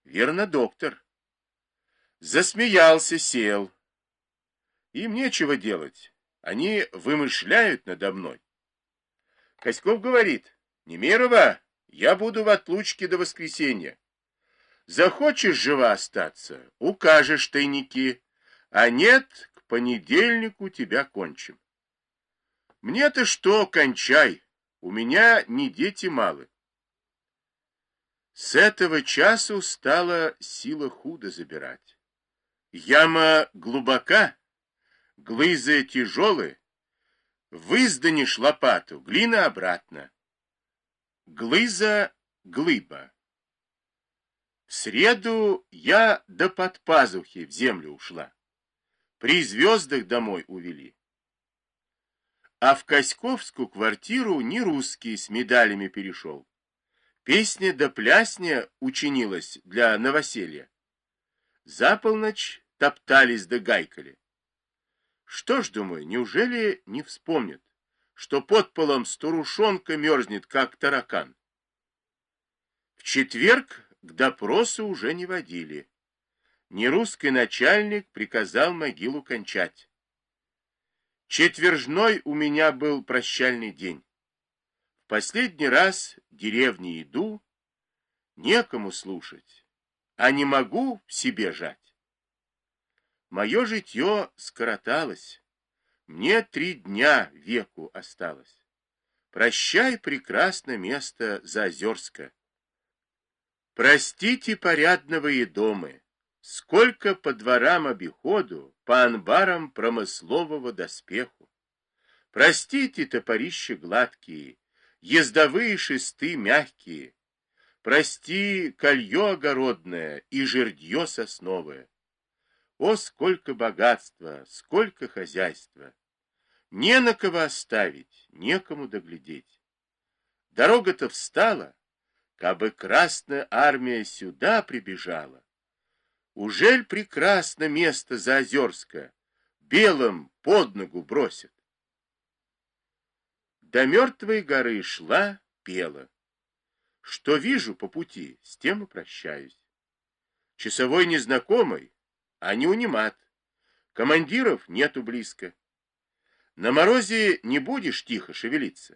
верно, доктор. Засмеялся, сел. Им нечего делать. Они вымышляют надо мной. Коськов говорит: Немерова, я буду в отлучке до воскресенья. Захочешь жива остаться, укажешь тайники, а нет, к понедельнику тебя кончим. Мне-то что, кончай, у меня не дети малы. С этого часу стала сила худо забирать. Яма глубока, глызы тяжелые, вызданешь лопату, глина обратно. Глыза — глыба. В среду я до под пазухи в землю ушла. При звездах домой увели. А в Коськовскую квартиру не русский с медалями перешел. Песня да плясня учинилась для новоселья. За полночь топтались да гайкали. Что ж, думаю, неужели не вспомнят, что под полом старушонка мерзнет, как таракан? В четверг к допросу уже не водили. Нерусский начальник приказал могилу кончать. Четвержной у меня был прощальный день. В последний раз в деревне иду, некому слушать, а не могу в себе жать. Мое житье скороталось, мне 3 дня веку осталось. Прощай, прекрасное место Заозерска. Простите порядного и домы, сколько по дворам обиходу, по анбарам промыслового доспеху. Простите топорища гладкие, ездовые шесты мягкие. Прости колье огородное и жердье сосновое. О, сколько богатства, сколько хозяйства! Не на кого оставить, некому доглядеть. Дорога-то встала, кабы Красная Армия сюда прибежала. Ужель прекрасно место Заозерска белым под ногу бросят? До мертвой горы шла, пела. Что вижу по пути, с тем и прощаюсь. Часовой незнакомый, а не унимат. Командиров нету близко. На морозе не будешь тихо шевелиться.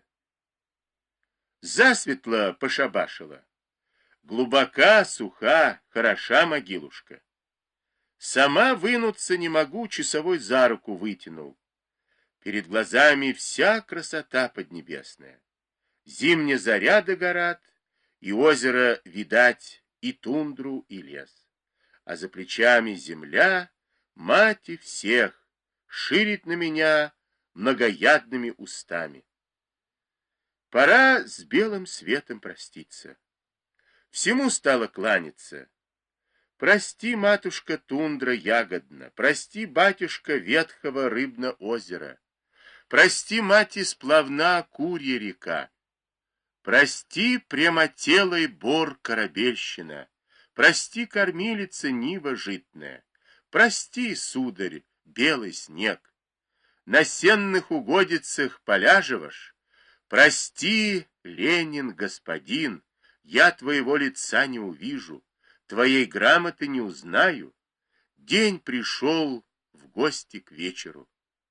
Засветло пошабашило. Глубока, суха, хороша могилушка. Сама вынуться не могу, часовой за руку вытянул. Перед глазами вся красота поднебесная. Зимняя заря догорат, и озеро видать, и тундру, и лес. А за плечами земля, мать и всех, ширит на меня многоядными устами. Пора с белым светом проститься. Всему стало кланяться. Прости, матушка, тундра ягодна, прости, батюшка, ветхого рыбно озера, прости, мать сплавна курья река, прости, прямотелый бор корабельщина, прости, кормилица нива житная, прости, сударь, белый снег, на сенных угодицах поляживаш, прости, Ленин, господин, я твоего лица не увижу, твоей грамоты не узнаю. День пришел в гости к вечеру.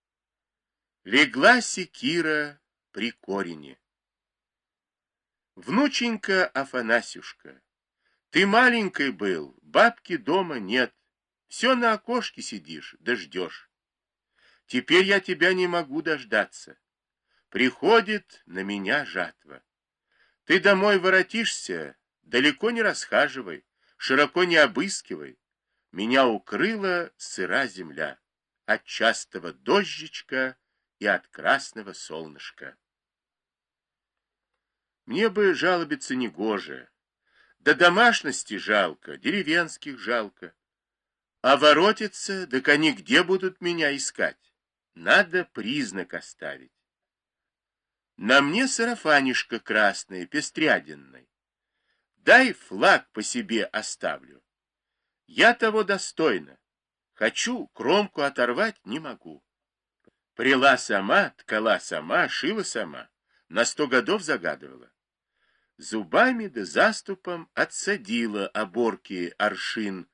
Легла секира при корене. Внученька Афанасюшка, ты маленькой был, бабки дома нет, все на окошке сидишь, да ждешь. Теперь я тебя не могу дождаться. Приходит на меня жатва. Ты домой воротишься, далеко не расхаживай, широко не обыскивай. Меня укрыла сыра земля от частого дождичка и от красного солнышка. Мне бы жалобиться негоже, да домашности жалко, деревенских жалко. А воротиться, так они где будут меня искать? Надо признак оставить. На мне сарафанишко красное, пестряденный. Дай флаг по себе оставлю. Я того достойна. Хочу, кромку оторвать не могу. Прила сама, ткала сама, шила сама. На 100 годов загадывала. зубами да заступом отсадила оборки аршин